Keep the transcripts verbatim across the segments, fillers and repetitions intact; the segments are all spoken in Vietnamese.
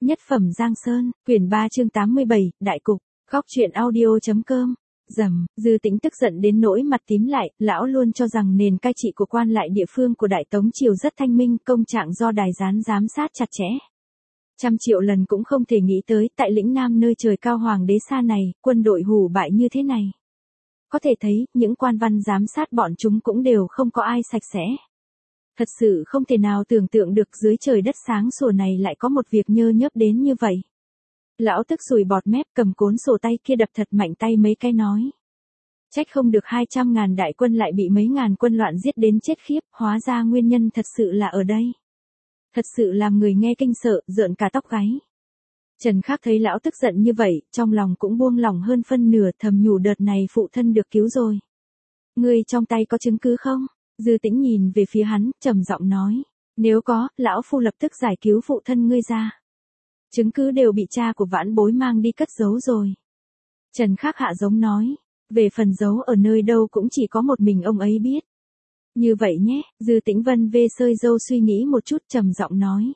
Nhất phẩm Giang Sơn, quyển ba chương tám mươi bảy, Đại Cục, góc truyện audio.com. Dầm, Dư Tĩnh tức giận đến nỗi mặt tím lại, lão luôn cho rằng nền cai trị của quan lại địa phương của Đại Tống Triều rất thanh minh, công trạng do đài gián giám sát chặt chẽ. Trăm triệu lần cũng không thể nghĩ tới, tại lĩnh Nam nơi trời cao hoàng đế xa này, quân đội hủ bại như thế này. Có thể thấy, những quan văn giám sát bọn chúng cũng đều không có ai sạch sẽ. Thật sự không thể nào tưởng tượng được dưới trời đất sáng sủa này lại có một việc nhơ nhớp đến như vậy. Lão tức sùi bọt mép cầm cuốn sổ tay kia đập thật mạnh tay mấy cái nói. Trách không được hai trăm ngàn đại quân lại bị mấy ngàn quân loạn giết đến chết khiếp, hóa ra nguyên nhân thật sự là ở đây. Thật sự làm người nghe kinh sợ, rợn cả tóc gáy. Trần Khắc thấy lão tức giận như vậy, trong lòng cũng buông lỏng hơn phân nửa, thầm nhủ đợt này phụ thân được cứu rồi. Ngươi trong tay có chứng cứ không? Dư Tĩnh nhìn về phía hắn, trầm giọng nói. Nếu có, lão phu lập tức giải cứu phụ thân ngươi ra. Chứng cứ đều bị cha của vãn bối mang đi cất giấu rồi. Trần Khắc hạ giống nói. Về phần giấu ở nơi đâu cũng chỉ có một mình ông ấy biết. Như vậy nhé, Dư Tĩnh vân vê sơi râu suy nghĩ một chút trầm giọng nói.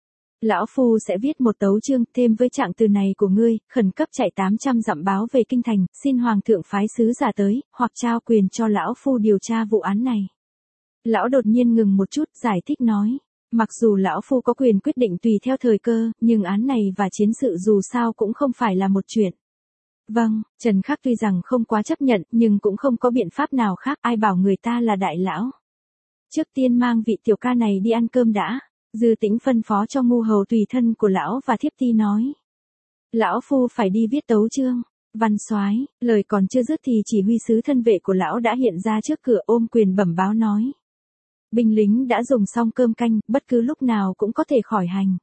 Lão phu sẽ viết một tấu chương thêm với trạng từ này của ngươi, khẩn cấp chạy tám trăm dặm báo về kinh thành, xin hoàng thượng phái sứ giả tới, hoặc trao quyền cho lão phu điều tra vụ án này. Lão đột nhiên ngừng một chút, giải thích nói. Mặc dù lão phu có quyền quyết định tùy theo thời cơ, nhưng án này và chiến sự dù sao cũng không phải là một chuyện. Vâng, Trần Khắc tuy rằng không quá chấp nhận, nhưng cũng không có biện pháp nào khác, ai bảo người ta là đại lão. Trước tiên mang vị tiểu ca này đi ăn cơm đã. Dư Tĩnh phân phó cho ngu hầu tùy thân của lão và thiếp ti nói. Lão phu phải đi viết tấu chương. Văn soái, lời còn chưa dứt thì chỉ huy sứ thân vệ của lão đã hiện ra trước cửa ôm quyền bẩm báo nói. Binh lính đã dùng xong cơm canh, bất cứ lúc nào cũng có thể khỏi hành.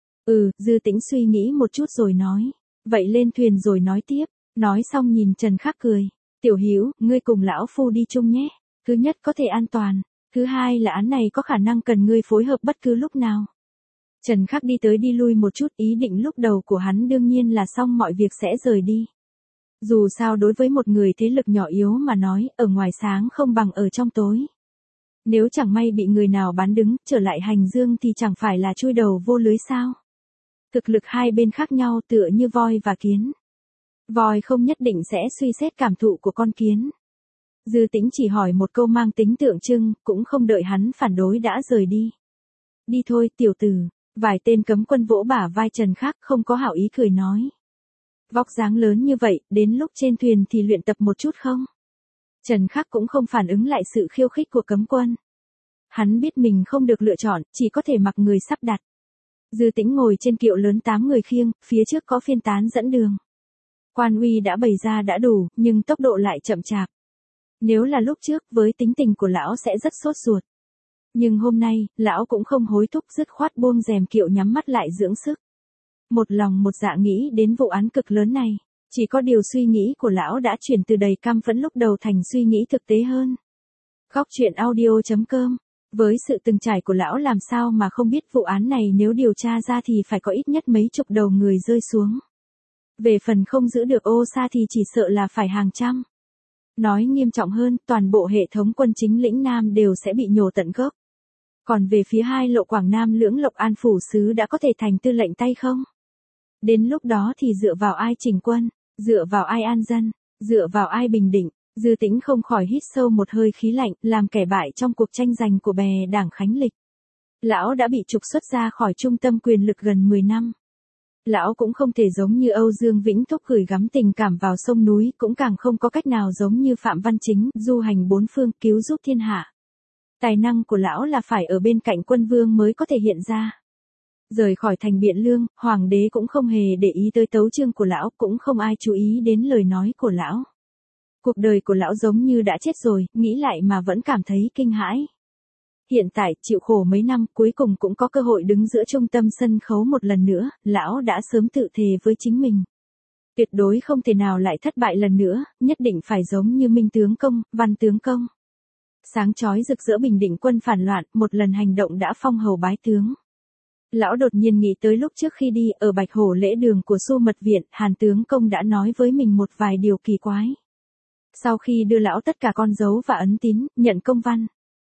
Ừ, Dư Tĩnh suy nghĩ một chút rồi nói. Vậy lên thuyền rồi nói tiếp. Nói xong nhìn Trần Khắc cười. Tiểu Hữu, ngươi cùng lão phu đi chung nhé. Thứ nhất có thể an toàn. Thứ hai là án này có khả năng cần ngươi phối hợp bất cứ lúc nào. Trần Khắc đi tới đi lui một chút, ý định lúc đầu của hắn đương nhiên là xong mọi việc sẽ rời đi. Dù sao đối với một người thế lực nhỏ yếu mà nói, ở ngoài sáng không bằng ở trong tối. Nếu chẳng may bị người nào bán đứng, trở lại hành dương thì chẳng phải là chui đầu vô lưới sao. Thực lực hai bên khác nhau tựa như voi và kiến. Voi không nhất định sẽ suy xét cảm thụ của con kiến. Dư Tĩnh chỉ hỏi một câu mang tính tượng trưng, cũng không đợi hắn phản đối đã rời đi. Đi thôi tiểu tử, vài tên cấm quân vỗ bả vai Trần Khắc không có hảo ý cười nói. Vóc dáng lớn như vậy, đến lúc trên thuyền thì luyện tập một chút không? Trần Khắc cũng không phản ứng lại sự khiêu khích của cấm quân. Hắn biết mình không được lựa chọn, chỉ có thể mặc người sắp đặt. Dư Tĩnh ngồi trên kiệu lớn tám người khiêng, phía trước có phiên tán dẫn đường. Quan uy đã bày ra đã đủ, nhưng tốc độ lại chậm chạp. Nếu là lúc trước, với tính tình của lão sẽ rất sốt ruột. Nhưng hôm nay, lão cũng không hối thúc dứt khoát buông rèm kiệu nhắm mắt lại dưỡng sức. Một lòng một dạ nghĩ đến vụ án cực lớn này, chỉ có điều suy nghĩ của lão đã chuyển từ đầy căm phẫn lúc đầu thành suy nghĩ thực tế hơn. Góc truyện audio.com. Với sự từng trải của lão làm sao mà không biết vụ án này nếu điều tra ra thì phải có ít nhất mấy chục đầu người rơi xuống. Về phần không giữ được ô sa thì chỉ sợ là phải hàng trăm. Nói nghiêm trọng hơn, toàn bộ hệ thống quân chính lĩnh Nam đều sẽ bị nhổ tận gốc. Còn về phía hai lộ Quảng Nam lưỡng lộc an phủ sứ đã có thể thành tư lệnh tay không? Đến lúc đó thì dựa vào ai chỉnh quân, dựa vào ai an dân, dựa vào ai bình định. Dư Tĩnh không khỏi hít sâu một hơi khí lạnh, làm kẻ bại trong cuộc tranh giành của bè đảng Khánh Lịch. Lão đã bị trục xuất ra khỏi trung tâm quyền lực gần mười năm. Lão cũng không thể giống như Âu Dương Vĩnh Thúc gửi gắm tình cảm vào sông núi, cũng càng không có cách nào giống như Phạm Văn Chính, du hành bốn phương cứu giúp thiên hạ. Tài năng của lão là phải ở bên cạnh quân vương mới có thể hiện ra. Rời khỏi thành Biện Lương, hoàng đế cũng không hề để ý tới tấu chương của lão, cũng không ai chú ý đến lời nói của lão. Cuộc đời của lão giống như đã chết rồi, nghĩ lại mà vẫn cảm thấy kinh hãi. Hiện tại, chịu khổ mấy năm, cuối cùng cũng có cơ hội đứng giữa trung tâm sân khấu một lần nữa, lão đã sớm tự thề với chính mình. Tuyệt đối không thể nào lại thất bại lần nữa, nhất định phải giống như Minh tướng công, Văn tướng công. Sáng chói rực rỡ bình định quân phản loạn, một lần hành động đã phong hầu bái tướng. Lão đột nhiên nghĩ tới lúc trước khi đi, ở Bạch Hổ lễ đường của Xu Mật Viện, Hàn tướng công đã nói với mình một vài điều kỳ quái. Sau khi đưa lão tất cả con dấu và ấn tín, nhận công văn.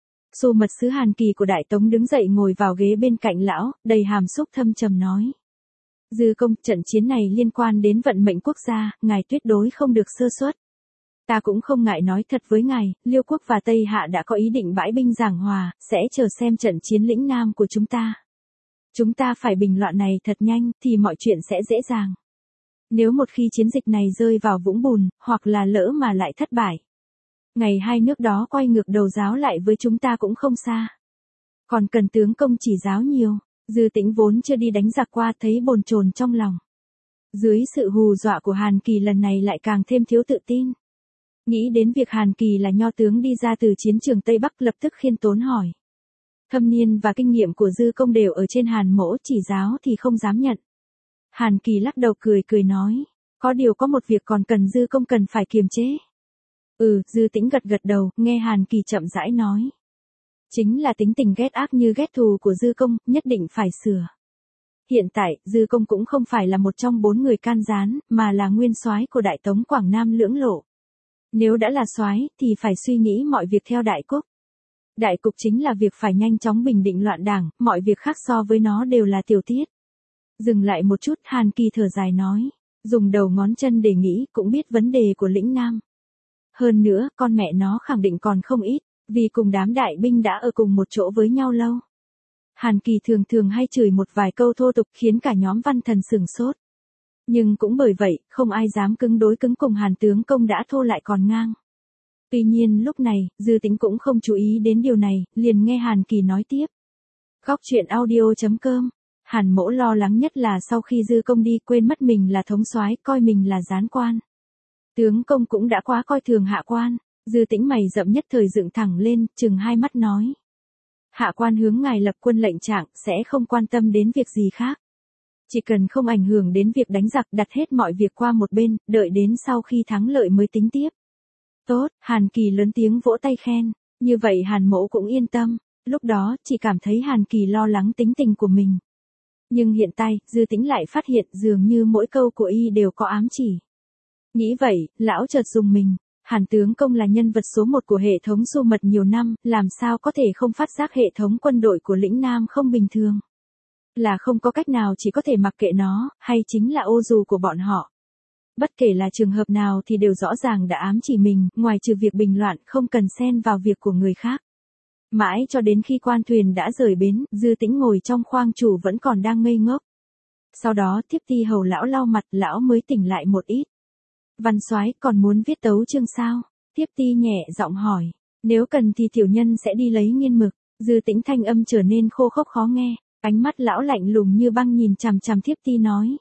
Xu mật sứ Hàn Kỳ của Đại Tống đứng dậy ngồi vào ghế bên cạnh lão, đầy hàm xúc thâm trầm nói. Dư công, trận chiến này liên quan đến vận mệnh quốc gia, ngài tuyệt đối không được sơ suất. Ta cũng không ngại nói thật với ngài, Liêu quốc và Tây Hạ đã có ý định bãi binh giảng hòa, sẽ chờ xem trận chiến lĩnh Nam của chúng ta. Chúng ta phải bình loạn này thật nhanh, thì mọi chuyện sẽ dễ dàng. Nếu một khi chiến dịch này rơi vào vũng bùn, hoặc là lỡ mà lại thất bại, ngày hai nước đó quay ngược đầu giáo lại với chúng ta cũng không xa. Còn cần tướng công chỉ giáo nhiều. Dư Tĩnh vốn chưa đi đánh giặc qua thấy bồn chồn trong lòng. Dưới sự hù dọa của Hàn Kỳ lần này lại càng thêm thiếu tự tin. Nghĩ đến việc Hàn Kỳ là nho tướng đi ra từ chiến trường Tây Bắc lập tức khiêm tốn hỏi. Thâm niên và kinh nghiệm của Dư công đều ở trên Hàn mỗ chỉ giáo thì không dám nhận. Hàn Kỳ lắc đầu cười cười nói. Có điều có một việc còn cần Dư công cần phải kiềm chế. Ừ, Dư Tĩnh gật gật đầu, nghe Hàn Kỳ chậm rãi nói. Chính là tính tình ghét ác như ghét thù của Dư công, nhất định phải sửa. Hiện tại, Dư công cũng không phải là một trong bốn người can gián, mà là nguyên soái của Đại Tống Quảng Nam lưỡng lộ. Nếu đã là soái, thì phải suy nghĩ mọi việc theo đại cục. Đại cục chính là việc phải nhanh chóng bình định loạn đảng, mọi việc khác so với nó đều là tiểu tiết. Dừng lại một chút, Hàn Kỳ thở dài nói, dùng đầu ngón chân để nghĩ cũng biết vấn đề của lĩnh Nam. Hơn nữa, con mẹ nó khẳng định còn không ít. Vì cùng đám đại binh đã ở cùng một chỗ với nhau lâu. Hàn Kỳ thường thường hay chửi một vài câu thô tục khiến cả nhóm văn thần sửng sốt. Nhưng cũng bởi vậy, không ai dám cứng đối cứng cùng Hàn tướng công đã thô lại còn ngang. Tuy nhiên lúc này, Dư Tĩnh cũng không chú ý đến điều này, liền nghe Hàn Kỳ nói tiếp. Góc truyện audio chấm com. Hàn mỗ lo lắng nhất là sau khi Dư công đi quên mất mình là thống soái, coi mình là gián quan. Tướng công cũng đã quá coi thường hạ quan. Dư Tĩnh mày rậm nhất thời dựng thẳng lên, chừng hai mắt nói. Hạ quan hướng ngài lập quân lệnh trạng, sẽ không quan tâm đến việc gì khác. Chỉ cần không ảnh hưởng đến việc đánh giặc, đặt hết mọi việc qua một bên, đợi đến sau khi thắng lợi mới tính tiếp. Tốt, Hàn Kỳ lớn tiếng vỗ tay khen, như vậy Hàn mỗ cũng yên tâm, lúc đó chỉ cảm thấy Hàn Kỳ lo lắng tính tình của mình. Nhưng hiện tại, Dư Tĩnh lại phát hiện dường như mỗi câu của y đều có ám chỉ. Nghĩ vậy, lão chợt dùng mình. Hàn tướng công là nhân vật số một của hệ thống xu mật nhiều năm, làm sao có thể không phát giác hệ thống quân đội của lĩnh Nam không bình thường. Là không có cách nào chỉ có thể mặc kệ nó, hay chính là ô dù của bọn họ. Bất kể là trường hợp nào thì đều rõ ràng đã ám chỉ mình, ngoài trừ việc bình loạn không cần xen vào việc của người khác. Mãi cho đến khi quan thuyền đã rời bến, Dư Tĩnh ngồi trong khoang chủ vẫn còn đang ngây ngốc. Sau đó tiếp ti hầu lão lau mặt, lão mới tỉnh lại một ít. Văn soái còn muốn viết tấu chương sao? Tiếp ti nhẹ giọng hỏi. Nếu cần thì tiểu nhân sẽ đi lấy nghiên mực. Dư Tĩnh thanh âm trở nên khô khốc khó nghe. Ánh mắt lão lạnh lùng như băng nhìn chằm chằm tiếp ti nói.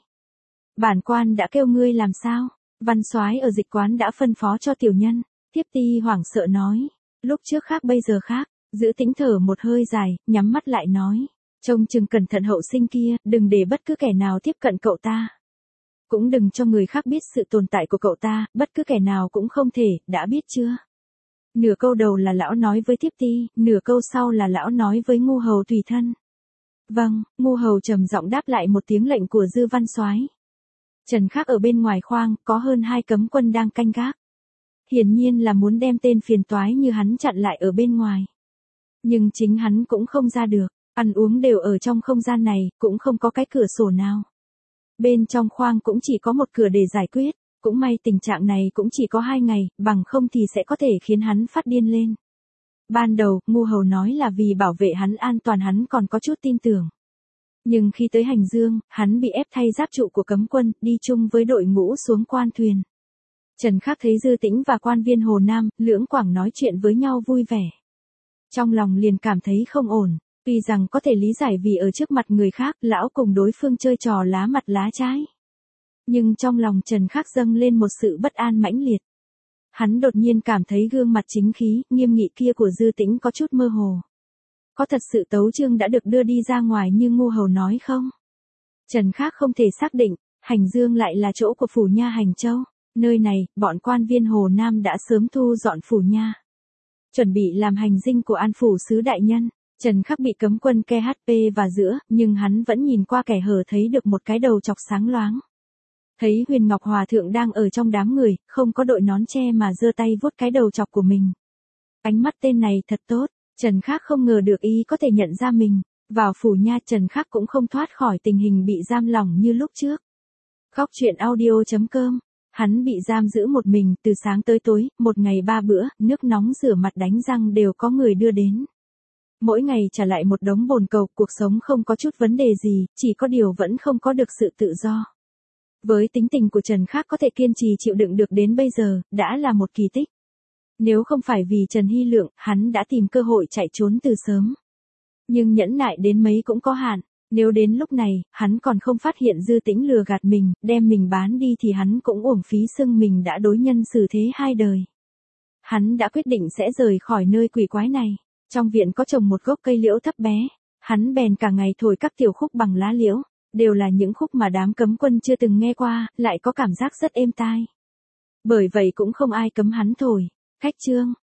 Bản quan đã kêu ngươi làm sao? Văn soái ở dịch quán đã phân phó cho tiểu nhân. Tiếp ti hoảng sợ nói. Lúc trước khác bây giờ khác. Giữ Tĩnh thở một hơi dài, nhắm mắt lại nói. Trông chừng cẩn thận hậu sinh kia, đừng để bất cứ kẻ nào tiếp cận cậu ta. Cũng đừng cho người khác biết sự tồn tại của cậu ta, bất cứ kẻ nào cũng không thể, đã biết chưa? Nửa câu đầu là lão nói với Thiếp Ti, nửa câu sau là lão nói với Ngu hầu tùy thân. Vâng, Ngu hầu trầm giọng đáp lại một tiếng lệnh của Dư Văn Soái. Trần Khắc ở bên ngoài khoang, có hơn hai cấm quân đang canh gác. Hiển nhiên là muốn đem tên phiền toái như hắn chặn lại ở bên ngoài. Nhưng chính hắn cũng không ra được, ăn uống đều ở trong không gian này, cũng không có cái cửa sổ nào. Bên trong khoang cũng chỉ có một cửa để giải quyết, cũng may tình trạng này cũng chỉ có hai ngày, bằng không thì sẽ có thể khiến hắn phát điên lên. Ban đầu, Ngu hầu nói là vì bảo vệ hắn an toàn hắn còn có chút tin tưởng. Nhưng khi tới Hành Dương, hắn bị ép thay giáp trụ của cấm quân, đi chung với đội ngũ xuống quan thuyền. Trần Khắc thấy Dư Tĩnh và quan viên Hồ Nam, Lưỡng Quảng nói chuyện với nhau vui vẻ. Trong lòng liền cảm thấy không ổn, tuy rằng có thể lý giải vì ở trước mặt người khác, lão cùng đối phương chơi trò lá mặt lá trái. Nhưng trong lòng Trần Khắc dâng lên một sự bất an mãnh liệt. Hắn đột nhiên cảm thấy gương mặt chính khí, nghiêm nghị kia của Dư Tĩnh có chút mơ hồ. Có thật sự tấu chương đã được đưa đi ra ngoài như Ngu hầu nói không? Trần Khắc không thể xác định, Hành Dương lại là chỗ của phủ nha Hành Châu. Nơi này, bọn quan viên Hồ Nam đã sớm thu dọn phủ nha. Chuẩn bị làm hành dinh của An phủ sứ đại nhân. Trần Khắc bị cấm quân ke hát pê và giữa, nhưng hắn vẫn nhìn qua kẻ hở thấy được một cái đầu chọc sáng loáng. Thấy Huyền Ngọc Hòa Thượng đang ở trong đám người, không có đội nón che mà giơ tay vuốt cái đầu chọc của mình. Ánh mắt tên này thật tốt, Trần Khắc không ngờ được y có thể nhận ra mình. Vào phủ nha, Trần Khắc cũng không thoát khỏi tình hình bị giam lỏng như lúc trước. Góc truyện audio chấm com. Hắn bị giam giữ một mình từ sáng tới tối, một ngày ba bữa, nước nóng rửa mặt đánh răng đều có người đưa đến. Mỗi ngày trả lại một đống bồn cầu, cuộc sống không có chút vấn đề gì, chỉ có điều vẫn không có được sự tự do. Với tính tình của Trần Khắc có thể kiên trì chịu đựng được đến bây giờ, đã là một kỳ tích. Nếu không phải vì Trần Hy Lượng, hắn đã tìm cơ hội chạy trốn từ sớm. Nhưng nhẫn nại đến mấy cũng có hạn. Nếu đến lúc này, hắn còn không phát hiện Dư Tĩnh lừa gạt mình, đem mình bán đi thì hắn cũng uổng phí xưng mình đã đối nhân xử thế hai đời. Hắn đã quyết định sẽ rời khỏi nơi quỷ quái này. Trong viện có trồng một gốc cây liễu thấp bé. Hắn bèn cả ngày thổi các tiểu khúc bằng lá liễu. Đều là những khúc mà đám cấm quân chưa từng nghe qua, lại có cảm giác rất êm tai. Bởi vậy cũng không ai cấm hắn thổi. Khách trương,